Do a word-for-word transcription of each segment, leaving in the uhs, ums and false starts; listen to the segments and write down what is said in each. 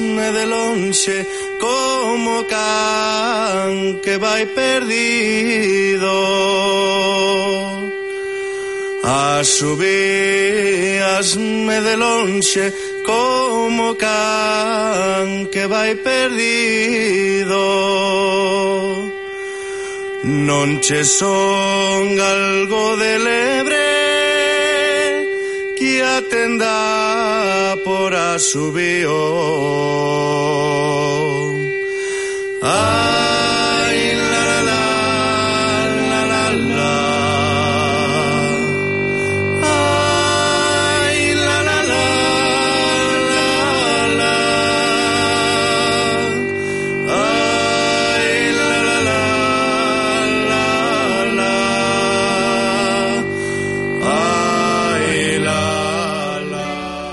asme de lonxe como can que vai perdido. Asubíasme de lonxe como can que vai perdido. Non che son algo de lebre que atenda por asubío. Ay, la la la la la la. Ay, la la la la la. Ay, la la la la la. Ay, la la.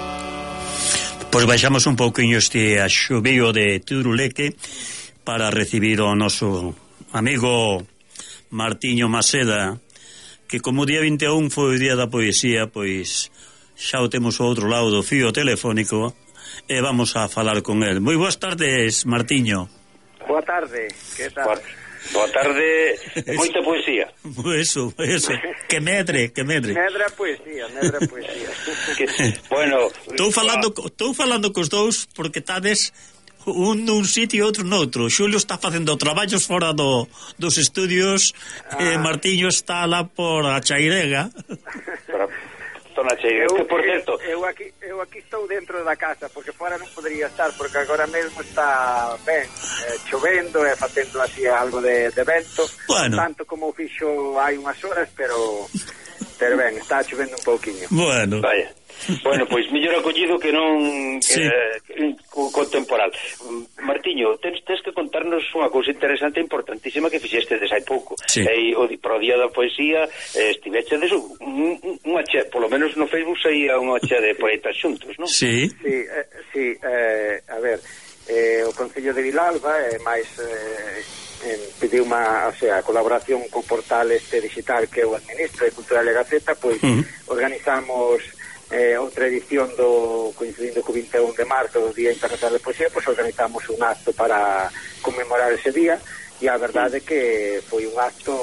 Pois baixamos un pouquiño este axubío de Turuleque para recibir o noso amigo Martiño Maseda, que como o día vinte e un foi o día da poesía, pois xa o temos ao outro lado do fío telefónico e vamos a falar con el. Moi boas tardes, Martiño. Boa tarde, que tal? Boa, boa tarde, moita poesía. Eso, eso, que medre, que medre. Medra poesía, medra poesía. Que, bueno, estou falando, estou falando cos dous porque tades un nun sitio e outro noutro. Xulio está facendo traballos fora do, dos estudios ah. e Martiño está lá por a Chairega. Para, zona Chairega, eu, que por certo eu, eu, aquí, eu aquí estou dentro da casa porque fora non podría estar porque agora mesmo está ben eh, chovendo e facendo así algo de, de vento, bueno. Tanto como o fixo hai unhas horas, pero pero ben, está chovendo un pouquiño. Bueno, vaya. Bueno, pois mellor acollido que non sí. eh, co, co temporal. Martiño, tens, tens que contarnos unha cousa interesante e importantísima que fixestedes hai pouco. Sí. E o pro día da poesía eh, estivechedes un, unha che, polo menos no Facebook saía unha che de poetas xuntos, non? Sí. Sí, eh, sí eh, a ver, eh, o Concello de Vilalba e eh, máis eh, eh, pediu unha, o sea, colaboración co portal este digital que eu administro de Cultural e Gaceta, pois uh-huh. organizamos eh, outra edición do coincidindo co vinte e un de marzo do Día Internacional de Poesía, pois organizamos un acto para conmemorar ese día e a verdade é que foi un acto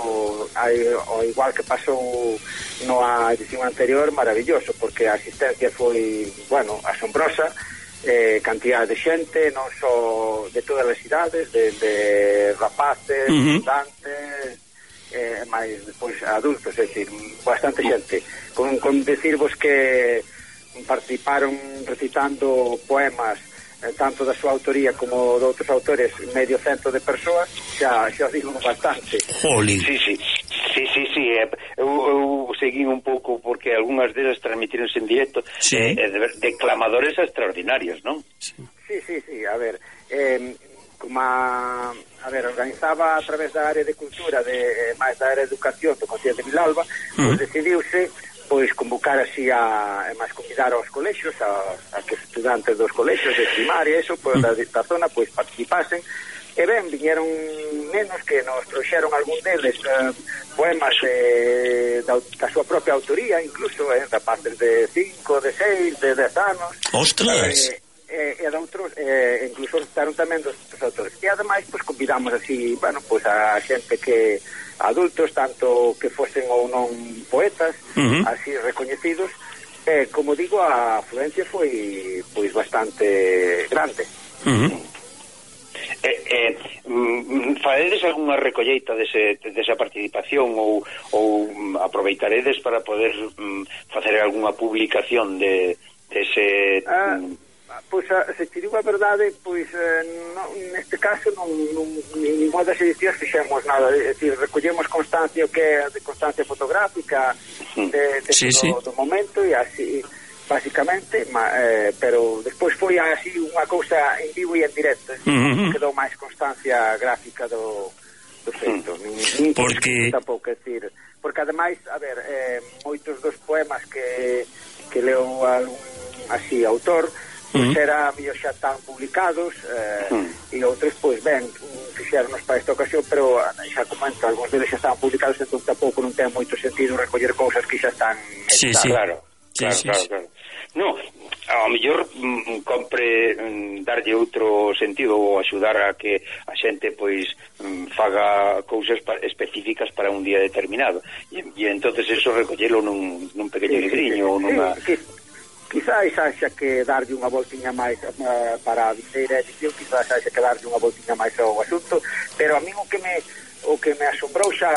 ao igual que pasou no a edición anterior maravilloso, porque a asistencia foi, bueno, asombrosa, eh, cantidad de xente, non só de todas as idades, de, de rapaces, uh-huh. estudantes, eh, máis depois adultos, é dicir, bastante xente, con, con decirvos que participaron recitando poemas eh, tanto da súa autoría como de outros autores, medio cento de persoas, xa, xa digo bastante. Jolín. Sí, sí, sí, sí, sí, eh, eu, eu segui un pouco porque algunhas delas transmitironse en directo, sí. eh, de, declamadores extraordinarios, non? Sí, sí, sí, sí, a ver, eh, como a, a ver, organizaba a través da área de cultura de, eh, máis da área de educación do Concello de Vilalba, uh-huh. pois decidiuse pois convocar así a, e máis convidar aos colexios, a, a que estudantes dos colexios de primaria, eso, pois, uh-huh. da, da zona, pois participasen, e ben, viñeron nenos que nos trouxeron algún deles eh, poemas eh, da, da súa propia autoría, incluso, eh, rapaces de cinco, de seis, de dez anos. Ostras! Eh, e eh, de outros, eh, incluso estaron tamén dos, dos autores. E ademais, pois, convidamos así, bueno, pois a xente que, adultos, tanto que fosen ou non poetas, uh-huh. así recoñecidos, eh, como digo, a afluencia foi, pois, bastante grande. Uh-huh. Eh, eh, mm, faredes algunha recolleita dese, desa participación ou, ou aproveitaredes para poder mm, facer algunha publicación de dese... Ah, pois, se te digo a verdade, pois eh, no, neste caso non, non, ninguna das edicións fixemos nada, é dicir, recollemos constancia que é de constancia fotográfica de, de sí, do, sí. do momento e así basicamente, ma, eh, pero despois foi así unha cousa en vivo e en directo, uh-huh. quedou máis constancia gráfica do, do feito, uh-huh. porque tampouco, é dicir, porque ademais, a ver, eh, moitos dos poemas que, que leo algún así autor, pois uh-huh. era mío xa están publicados, eh, uh-huh. e outros, pois ben, fixéronos para esta ocasión, pero xa comento, algúns deles xa están publicados, entón tampouco non ten moito sentido recoller cousas que xa están... Sí, sí, claro. Claro, sí, claro, sí. claro. No, ao mellor mm, compre mm, darlle outro sentido ou axudar a que a xente pois mm, faga cousas pa, específicas para un día determinado e, e entonces eso recollelo nun, nun pequeno sí, libriño sí, ou nunha... Sí, sí. Quizás haxa que darlle unha voltiña máis uh, para a vindeira edición, quizás haxa que darlle unha voltiña máis ao asunto, pero a mí o que me o que me asombrou xa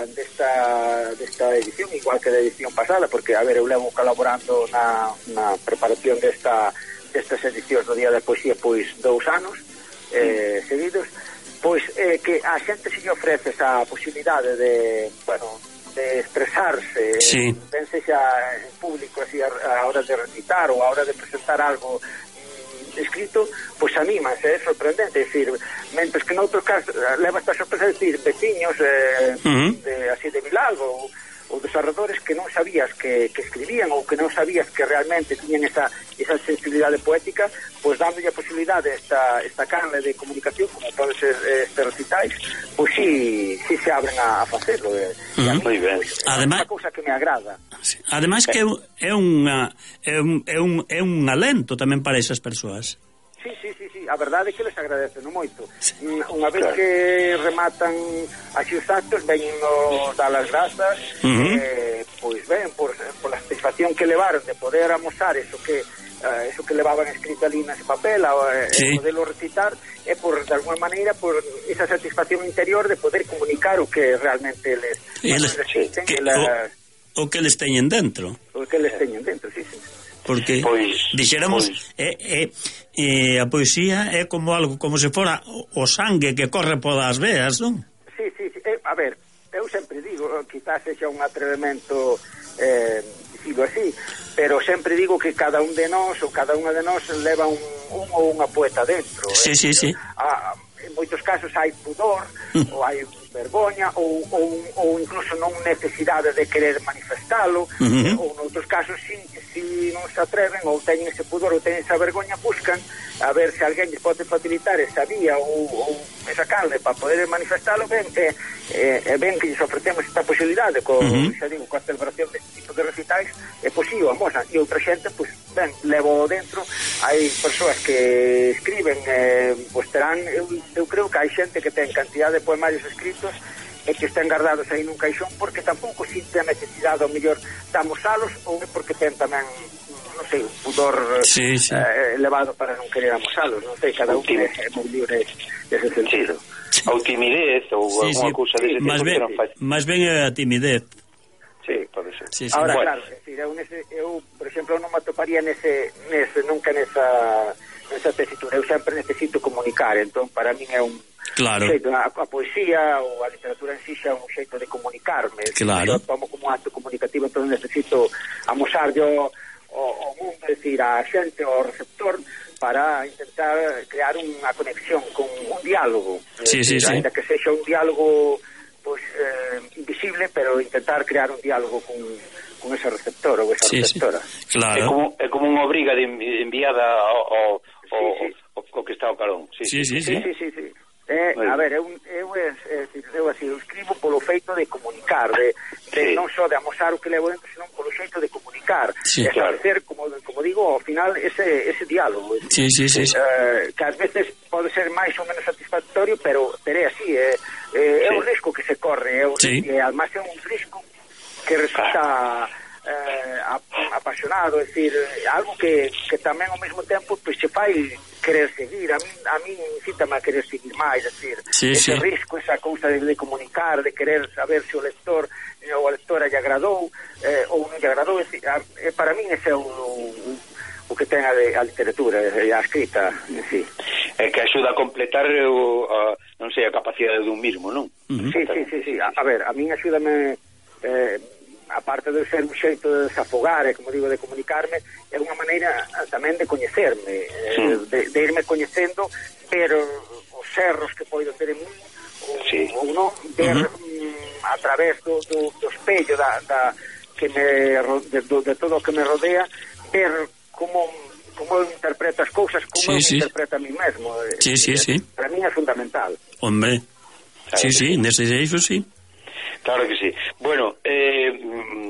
desta, desta edición, igual que da edición pasada, porque, a ver, eu levo colaborando na, na preparación desta, destas edicións do Día da Poesía pois dous anos eh, seguidos, pois eh, que a xente se lle ofrece esa posibilidade de, bueno, de expresarse, sí. ben sexa en público así a, a hora de recitar ou a hora de presentar algo mm, escrito, pois anímanse, é sorprendente, é dicir, mentres que noutros casos leva esta sorpresa, é dicir, veciños eh, uh -huh. de, así de Vilalba ou, ou dos arredores que non sabías que, que escribían ou que non sabías que realmente tiñan esa, esa sensibilidade poética, pois dándolle a posibilidade esta, esta canle de comunicación, como pode ser este recitais, pois si, si se abren a, a facelo. Eh. Uh -huh. Moi ben. Pois, é unha cousa que me agrada. Sí. Ademais que é unha é un, é un, é un alento tamén para esas persoas. Sí, sí, sí, sí, a verdade é que les agradecen moito. Sí. Unha vez claro. que rematan así os actos, ven nos dar as grazas, uh -huh. eh, pois ben, por, por a satisfacción que levaron de poder amosar eso que uh, eso que levaban escrito ali nese papel, uh, sí. poderlo recitar, e por, de alguma maneira, por esa satisfacción interior de poder comunicar o que realmente les, les, les dicen, que, la, o, o que les teñen dentro. O que les teñen dentro, sí, sí. Porque pois, dixéramos pois. É, é, é, a poesía é como algo, como se fora o sangue que corre polas veas, non? Sí, sí, sí. Eh, a ver, eu sempre digo, quizás sexa un atrevemento eh, dicido así, pero sempre digo que cada un de nós ou cada unha de nós leva un, un ou unha poeta dentro. Sí, eh? sí, sí. A, en moitos casos hai pudor mm. ou hai vergoña ou, ou, ou incluso non necesidade de querer manifestalo, uh -huh. ou noutros casos si, si non se atreven ou teñen ese pudor ou teñen esa vergoña, buscan a ver se alguén lles pode facilitar esa vía ou, ou esa calde para poder manifestalo, ben, e, e, e ben que lles ofrecemos esta posibilidade co, uh -huh. xa digo, coa celebración deste tipo de recitais, é posible, amosan, e outra xente, pois, ben, levo dentro, hai persoas que escriben, eh, pois terán, eu, eu creo que hai xente que ten cantidad de poemarios escritos e que estén guardados aí nun caixón porque tampouco sinte a necesidade ao mellor de amosalos, ou é porque ten tamén, non sei, un pudor sí, sí. Eh, elevado para non querer amosalos, non sei, cada un é moi libre dese sentido. Ou timidez ou sí, alguna sí. cousa dese tipo ben, que non faz. Máis ben é a timidez. Sí, pode ser. Sí, sí. Ahora, bueno. claro, é dicir, eu, nese, eu, por exemplo, non me atoparía nese, nese nunca nesa nesa tesitura, eu sempre necesito comunicar, entón para min é un claro. xeito, a, a poesía ou a literatura en sí xa é un xeito de comunicarme, claro. eu tomo como un acto comunicativo, entón necesito amosar yo o, o mundo, é dicir, a xente, o receptor, para intentar crear unha conexión con un diálogo, sí, sí, sí. ainda que sexa un diálogo pois eh, invisible, pero intentar crear un diálogo con con ese receptor ou esa sí, receptora. Sí. Claro. É como, é como unha obriga de enviada ao, ao, sí, sí. ao, ao que está ao carón. Sí, sí, sí. sí, sí. sí, sí, sí. Eh, a ver, eu, eu, eu, eu, así, eu escribo polo feito de comunicar, de, de sí. non só de amosar o que levo dentro, senón polo feito de comunicar, sí, de establecer, claro. como, como digo, ao final ese, ese diálogo. Sí, sí, sí. sí. Eh, que ás veces pode ser máis ou menos satisfactorio, pero teré así, eh, eh, sí. é un risco que se corre, é un, sí. e además é un risco que resulta eh, apasionado, é dicir, algo que, que tamén ao mesmo tempo pois se fai querer seguir, a min, a min incítame a querer seguir máis, é dicir, sí, ese sí. risco, esa cousa de, de comunicar, de querer saber se o lector ou a lectora lle agradou eh, ou non lle agradou, é dicir, a, eh, para min ese é o, o, o que ten a, de, a literatura e a escrita en sí. É que axuda a completar o, a, non sei, a capacidade dun mismo, non? Uh -huh. Sí, sí, sí, sí. A, a ver, a min axúdame eh, aparte de ser un xeito de desafogar e, como digo, de comunicarme, é unha maneira tamén de coñecerme, sí. eh, de, de irme coñecendo, pero os erros que poido ter en mí ou, sí. ou non, ver uh -huh. mm, a través do, do, do espello da, da, que me, de, do, de todo o que me rodea, ver como como eu interpreto as cousas, como sí, eu sí. interpreto a mí mesmo. Sí, sí, sí. Para mí é fundamental. Hombre, claro, sí, sí, nese xeixo sí. Claro que sí. Bueno, eh,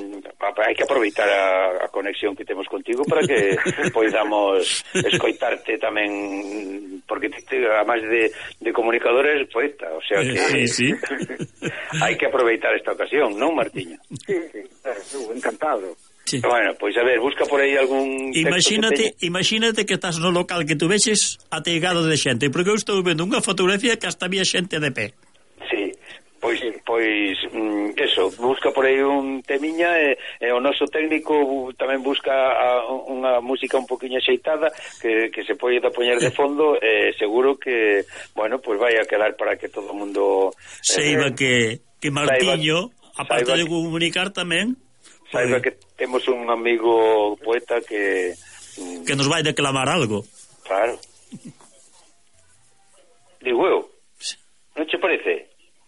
hai que aproveitar a, a conexión que temos contigo para que poidamos escoitarte tamén, porque te, a máis de, de comunicador eres poeta, o sea que sí, sí. hai que aproveitar esta ocasión, non, Martiño? Sí, sí, claro, encantado. Sí. Bueno, pois a ver, busca por aí algún imagínate, que imagínate que estás no local que tu vexes ateigado de xente, porque eu estou vendo unha fotografía que hasta había xente de pé. Sí, pois, pois mm, eso, busca por aí un temiña e, e o noso técnico tamén busca a, unha música un poquinho axeitada que, que se poida poñer de fondo e seguro que, bueno, pois vai a quedar para que todo o mundo saiba eh, que, que Martiño, saiba, aparte saiba de comunicar tamén, saiba que temos un amigo poeta que mm, que nos vai declamar algo. Claro. Digo eu, non che parece?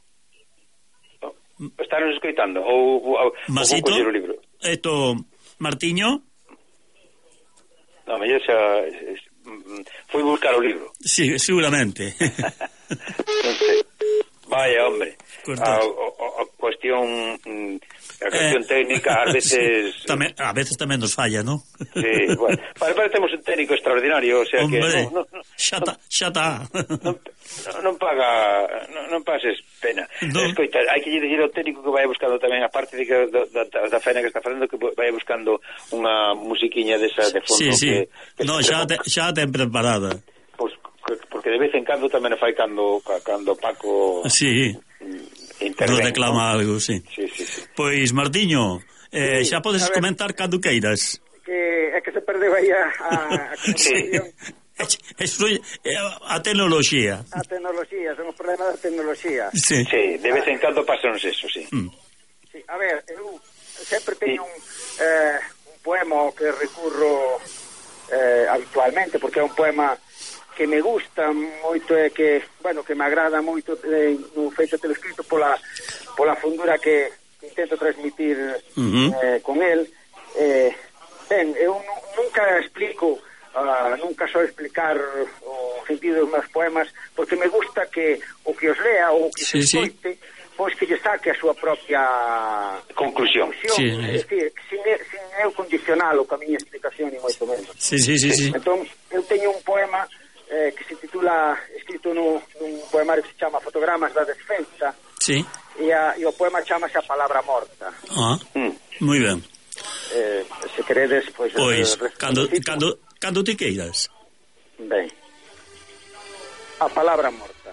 Estaron escoitando ou, ou, Masito, ou o libro? Eto, Martiño? Non, mellor xa foi buscar o libro. Sí, seguramente. Non sei. Vaya, hombre. A, a, a cuestión a cuestión eh, técnica ás veces tamén, a veces tamén nos falla, ¿no? Sí, bueno, para, para temos un técnico extraordinario, o sea, hombre, que no, no, no, xa está, xa está. Non, non paga, non, non pases pena. No. Escoita, hai que dicir ao técnico que vai buscando tamén, a parte de que da, da, da faena que está facendo, que vai buscando unha musiquiña desa de fondo. Sí, sí. Que, que no, xa te, xa ten preparada. Pois, pues, porque de vez en cando tamén fai cando, cando Paco... Sí. Nos declama, ¿no? Algo, sí. Sí, sí, sí. Pois, Martiño, eh, sí, xa podes comentar cando queiras. Que é que se perdeu aí a, a, a comunicación. Eso, a tecnoloxía. A tecnoloxía, son os problemas da tecnoloxía. Sí, sí, de vez en cando pasanos eso, sí. Mm. Sí, a ver, eu sempre teño sí. un, eh, un poema que recurro eh, habitualmente, porque é un poema que me gusta moito e que, bueno, que me agrada moito eh, no feito telo escrito pola, pola fundura que, que intento transmitir uh-huh. eh, con el. Eh, ben, eu nunca explico, uh, nunca só explicar o sentido dos meus poemas, porque me gusta que o que os lea ou que sí, se escoite, sí. pois que lle saque a súa propia conclusión. conclusión. Sí. É dicir, sin, sin eu condicionalo ca miña explicación ni moito menos. Sí, sí, sí, sí. Entón, eu teño un poema Eh, que se titula, escrito no, nun poemario que se chama Fotogramas da Desfensa. Sí. E, a, e o poema chamase A Palabra Morta. Ah, mm. Moi ben. Eh, se queredes, pois... Pois, eh, cando, cando, cando te queiras. Ben. A Palabra Morta.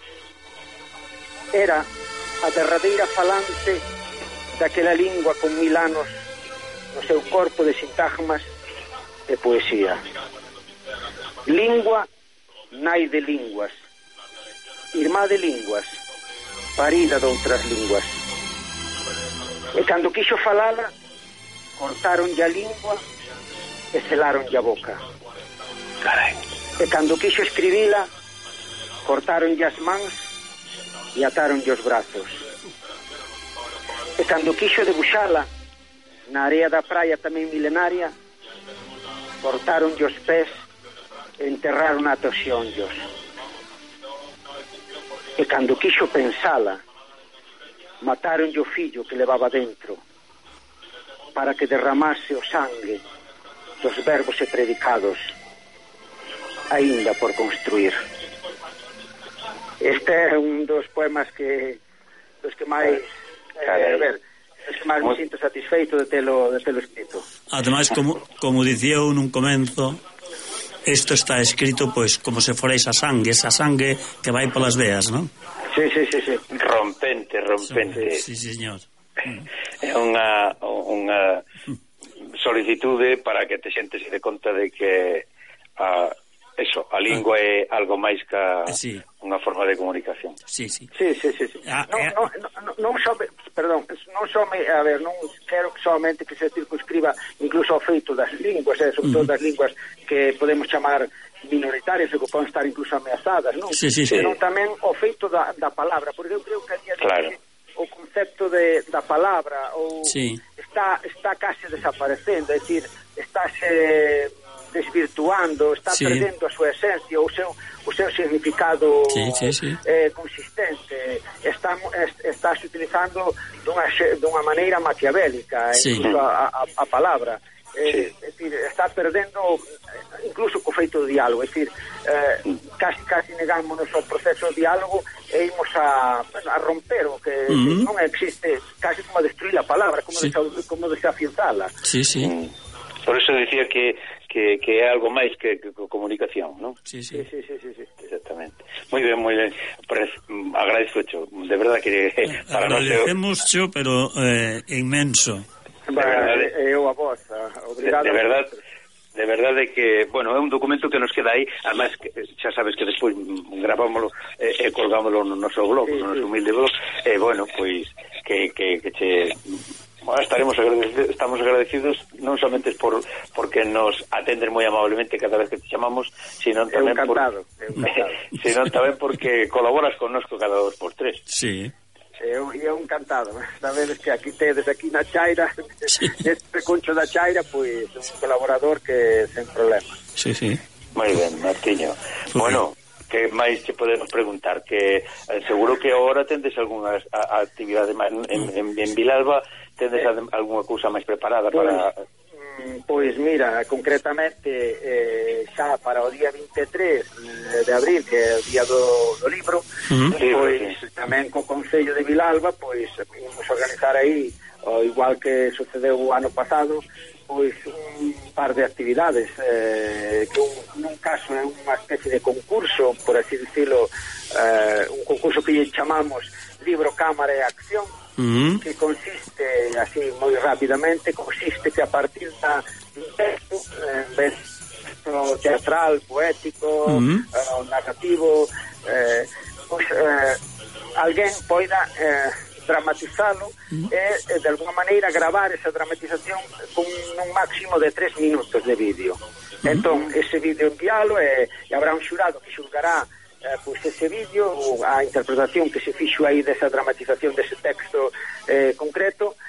Era a derradeira falante daquela lingua con mil anos no seu corpo de sintagmas e poesía. Lingua nai de linguas, irmá de linguas, parida de outras linguas. E cando quixo falala, cortaronlle a lingua e selaronlle a boca. Carai. E cando quixo escribila, cortaronlle as mans e ataronlle os brazos. E cando quixo debuxala, na area da praia tamén milenaria, cortaronlle os pés enterraron ata os xeonllos. E cando quixo pensala, mataronlle o fillo que levaba dentro para que derramase o sangue dos verbos e predicados aínda por construir. Este é un dos poemas que dos que máis eh, a ver, dos que máis me sinto satisfeito de telo, de telo escrito. Ademais, como, como dicía eu nun comenzo, isto está escrito pois como se fora esa sangue, esa sangue que vai polas veas, non? Sí, sí, sí, sí. Rompente, rompente. Sí, sí, señor. É unha unha solicitude para que te xente se dé conta de que a eso, a lingua é algo máis ca sí. unha forma de comunicación. Sí, sí. Sí, sí, sí, sí. Ah, non, eh. non, non, non só, perdón, non só me, a ver, non quero somente que se circunscriba incluso ao feito das linguas, eh, sobre uh-huh. todo das linguas que podemos chamar minoritarias e que poden estar incluso ameazadas, non? Sí, sí, sí. Pero tamén o feito da, da palabra, porque eu creo que a día de claro. o concepto de, da palabra ou sí. está está case desaparecendo, é dicir, estáse desvirtuando, está sí. perdendo a súa esencia, o seu o seu significado sí, sí, sí. Eh, consistente, está está estás utilizando dunha, dunha maneira maquiavélica, sí. incluso a, a, a palabra. Eh, Sí. é dicir, está perdendo incluso co feito do diálogo, é dicir, eh, casi, casi negámonos ao proceso do diálogo e imos a, bueno, a romper o que uh-huh. non existe, casi como a destruir a palabra, como, sí. desa, como desafianzala. Sí, sí. Mm. Por eso decía que, que, que é algo máis que, que comunicación, non? Sí, sí. Sí, sí, sí, sí, sí. Exactamente. Moi ben, moi ben. Agradezco, cho. De verdad que Eh, para agradecemos, cho, pero eh, inmenso. Vale, eu a vos, obrigado. De, de verdad, de verdade que, bueno, é un documento que nos queda aí, además que xa sabes que despois gravámoslo e eh, eh, colgámoslo no noso blog, sí, no noso humilde blog, e eh, bueno, pois que, que, que che bueno, estaremos agradecidos, estamos agradecidos non somente por porque nos atendes moi amablemente cada vez que te chamamos, sino tamén por sino tamén porque colaboras connosco cada dos por tres. Sí. Eu ia un encantado, sabedes que aquí tedes aquí na Chaira, sí. Este concho da Chaira, pois pues, un colaborador que sen problema. Sí, sí. Moi ben, Martiño. Okay. Bueno, que máis te podemos preguntar? Que eh, seguro que agora tendes algunha actividade máis en, en, en Vilalba, tendes eh, algunha cousa máis preparada pues, para... Pois mira, concretamente eh, xa para o día vinte e tres de abril, que é o día do, do libro, uh-huh. Pois sí. Tamén co Concello de Vilalba, pois imos organizar aí, o igual que sucedeu o ano pasado, pois un par de actividades, eh, que un, nun caso é unha especie de concurso, por así dicilo, eh, un concurso que lle chamamos Libro, Cámara e Acción, uh-huh. Que consiste, así moi rapidamente, consiste que a partir da un texto, en vez de teatral, poético, uh-huh. eh, narrativo, eh, pues, eh, alguén poida eh, dramatizalo uh-huh. e, e de alguna maneira gravar esa dramatización con un máximo de tres minutos de vídeo. Uh-huh. Entón, ese vídeo envialo e, e habrá un xurado que xulgará Eh, pois ese vídeo, a interpretación que se fixo aí desa dramatización dese texto eh, concreto,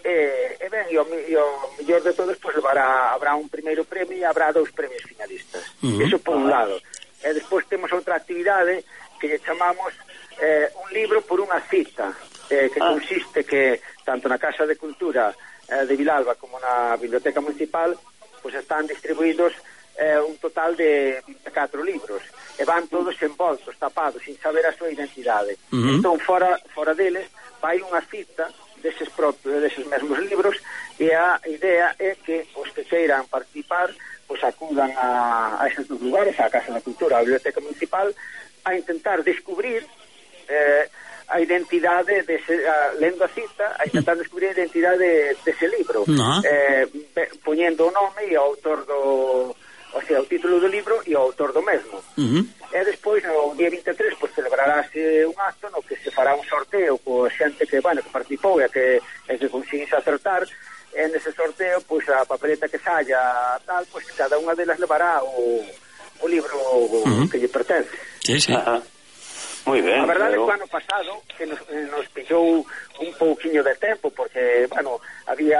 e, e ben, e o, e o mellor de todos, pois levará, habrá un primeiro premio e habrá dous premios finalistas. Uh-huh. Eso por un lado. E despois temos outra actividade que lle chamamos eh, un libro por unha cita, eh, que ah. consiste que tanto na Casa de Cultura eh, de Vilalba como na Biblioteca Municipal pois están distribuídos eh, un total de vinte e catro libros e van todos envoltos, tapados, sin saber a súa identidade. Uh-huh. Entón, fora, fora deles, vai unha cita deses, propios, deses mesmos libros e a idea é que os que queiran participar pois acudan a, a esos dos lugares, a Casa da Cultura, a Biblioteca Municipal, a intentar descubrir eh, a identidade dese, a, lendo a cita, a intentar descubrir a identidade dese libro, no. eh, poñendo o nome e o autor do... o sea, o título do libro e o autor do mesmo. Uh-huh. E despois, no día vinte e tres, pues, celebrarase un acto no que se fará un sorteo co xente que, bueno, que participou e que, e que conseguise acertar. E nese sorteo, pues, a papeleta que saia tal, pues, cada unha delas levará o, o libro uh-huh. que lle pertence. Sí, sí. Ajá. Moi ben. A verdade é pero... que o ano pasado, que nos, nos pillou un pouquiño de tempo, porque, bueno, había...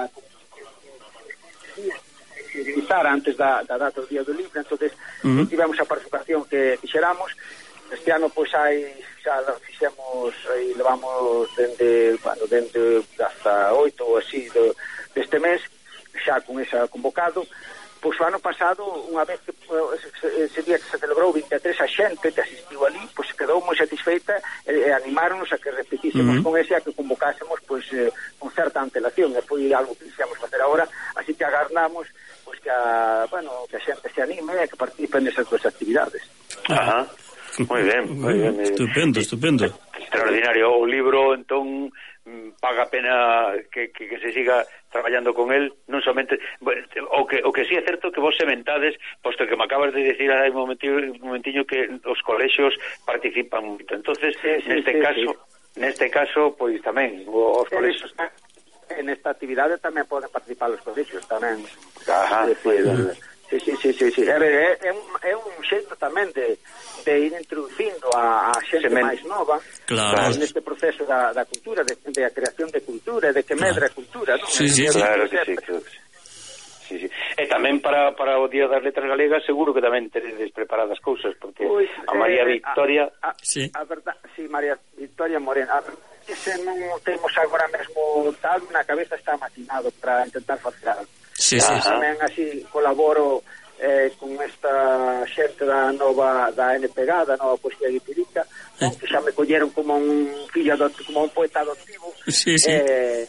utilizar antes da, da data do día do libro, entonces uh-huh. tivemos a participación que fixeramos. Este ano pois hai xa fixemos e levamos dende, bueno, dende hasta oito ou así do, deste mes, xa con esa convocado. Pois o ano pasado, unha vez que ese, ese día que se celebrou vinte e tres, a xente que asistiu ali, pois quedou moi satisfeita e, e animáronos a que repetísemos uh-huh. con ese, a que convocásemos pois eh, con certa antelación, e foi algo que quixemos facer agora, así que agardamos pois que a, bueno, que a xente se anime e que participe nesas duas actividades. Ajá. Moi ben, moi ben. Estupendo, estupendo. Extraordinario. O libro, entón, paga a pena que, que, que se siga traballando con el, non somente bueno, o que o que si sí é certo que vos sementades, posto que me acabas de decir hai un momentiño, un momentiño que os colexios participan moito. Entonces, sí, sí, neste sí, caso, sí. neste caso, pois tamén os colexios en esta actividade tamén poden participar os colexios tamén. Ajá, decir, sí, sí, sí, sí, sí. É, é, un, é un xeito tamén de, de ir introducindo a, a xente Semen... máis nova, claro, neste proceso da, da cultura, de, de a creación de cultura, de que medra a cultura, non? Sí, sí, sí. Claro que sí, claro que sí. Sí, sí. E tamén para, para o Día das Letras Galegas seguro que tamén teredes preparadas cousas, porque pues, a María eh, Victoria a, a, sí. a verdad, sí, María Victoria Morena, a, que se non temos agora mesmo tal na cabeza está maquinado para intentar facer algo. Sí, sí, sí. Tamén así colaboro eh, con esta xente da nova da N P G A, da nova poesía guipirica, eh. que xa me colleron como un fillo adoptivo, como un poeta adoptivo. Sí, sí. Eh,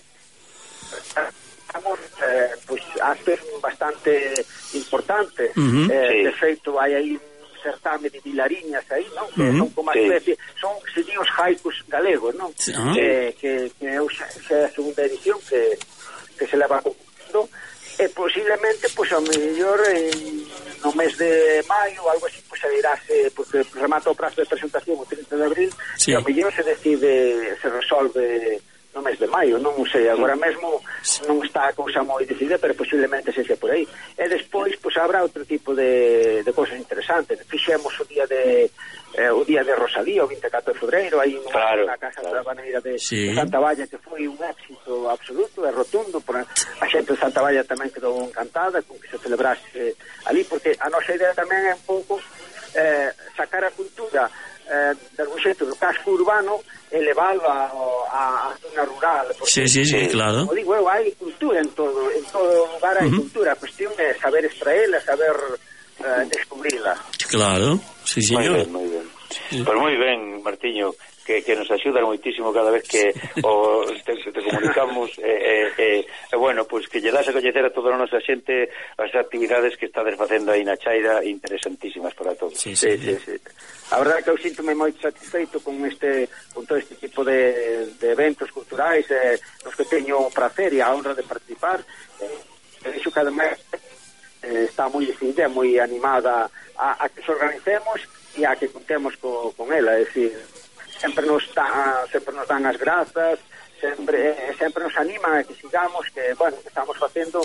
estamos eh, pues, aspectos bastante importantes. Uh-huh. eh, sí. De feito, hai aí certame de vilariñas aí, non? Que uh-huh. son como a especie, sí. son serían os haikus galegos, non? Sí. Eh, que, que é a segunda edición que, que se leva concurso, e posiblemente, pois, ao mellor en, no mes de maio ou algo así, pois, se irase, porque remata o prazo de presentación o trinta de abril, sí. E ao mellor se decide, se resolve no mes de maio, non sei, agora mesmo non está a cousa moi decidida, pero posiblemente sexa por aí. E despois, pois, habrá outro tipo de, de cousas interesantes. Fixemos o día de eh, o día de Rosalía, o vinte e catro de febreiro, aí claro, na Casa claro. da Baneira de, sí. de Santa Valla, que foi un éxito absoluto e rotundo, por a xente de Santa Valla tamén quedou encantada con que se celebrase ali, porque a nosa idea tamén é un pouco eh, sacar a cultura eh, de algún xeito do casco urbano e leválo a, a, a zona rural. Sí, sí, sí, claro. Como digo, eu, hai cultura en todo, en todo lugar hai uh-huh. cultura. A cuestión é saber extraela, saber uh, descubrirla. Claro, sí, señor. Moi ben, moi ben. Sí. Pues moi ben, Martiño, que, que nos axuda moitísimo cada vez que o, te, te comunicamos e eh, eh, eh, bueno, pues que lle das a coñecer a toda a nosa xente as actividades que estades facendo aí na Chaira, interesantísimas para todos. Sí, sí, sí, sí, sí. A verdade é que eu sinto-me moito satisfeito con este con todo este tipo de, de eventos culturais eh, nos que teño o prazer e a honra de participar. Eh, Eso que además eh, está moi decidida, moi animada a, a que nos organicemos e a que contemos co, con ela, é dicir, sempre nos dan, sempre nos dan as grazas, sempre eh, sempre nos animan a que sigamos, que, bueno, que estamos facendo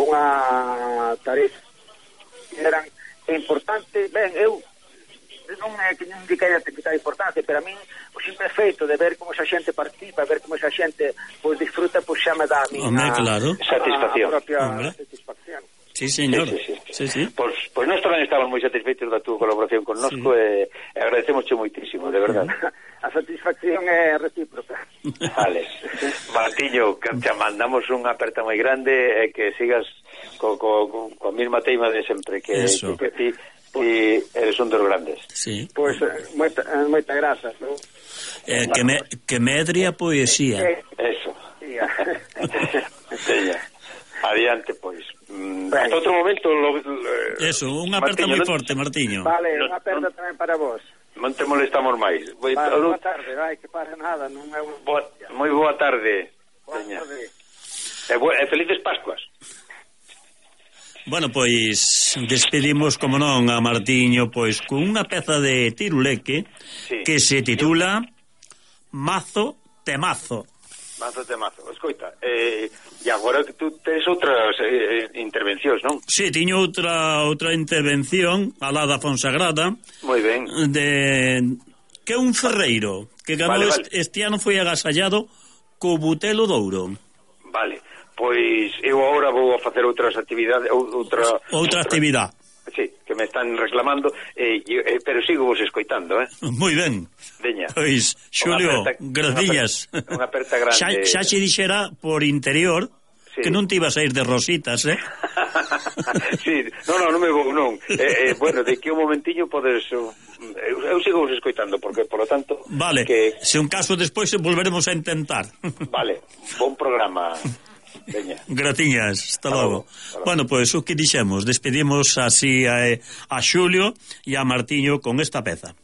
unha tarefa que eran importante. Ben, eu non é que non queira quitar importancia, pero a min o simple feito de ver como esa xente participa, ver como esa xente pois disfruta, pois xa me dá a mí Hombre, claro. satisfacción. A propia Hombre. satisfacción. Sí, señor. Sí, sí, sí. sí, sí. Pois, pois nós tamén estamos moi satisfeitos da túa colaboración con nosco sí. e, e agradecemosche moitísimo, de verdade. A satisfacción é recíproca. Vale. Martiño, que te mandamos unha aperta moi grande e que sigas co, co, co, co a mesma teima de sempre, que, Eso. que, que ti e eres un dos grandes. Sí. Pois pues, moita, moita grazas, ¿no? Eh, que, me, que medre a poesía. Eh, Eso. Seña. Adiante, pois. Mm, hasta outro momento. Lo, lo, Eso, unha aperta moi forte, Martiño. Vale, unha aperta tamén para vos. Non te molestamos máis. Vale, boa tarde, vai, que para nada, non é un... Boa, moi boa tarde. Boa tarde. E, bo, e felices Pascuas. Bueno, pois despedimos, como non, a Martiño pois con unha peza de Tiruleque sí. que se titula Mazo Temazo. Mazo Temazo. Escoita, eh, e agora que tú tes outras eh, intervencións, non? Sí, tiño outra outra intervención alá da Fonsagrada. Moi ben. De que un ferreiro que ganou vale, vale. este ano foi agasallado co Butelo de Ouro. Vale. Pois eu agora vou a facer outras actividades, outra outra actividade. Sí, que me están reclamando, eh, eh, pero sigo vos escoitando, eh. Moi ben. Veña. Pois, Xulio, grazillas. Unha aperta grande. Xa, xa xe dixera por interior sí. que non te ibas a ir de rositas, eh? Sí, non, non, non me vou, non. Eh, eh, bueno, de que un momentiño podes... Eu, eu sigo vos escoitando, porque, por lo tanto... Vale, que... se un caso despois volveremos a intentar. Vale, bon programa. Veña. Gratiñas, hasta logo. Bueno, pois pues, o que dixemos, despedimos así a, a Xulio e a Martiño con esta peza.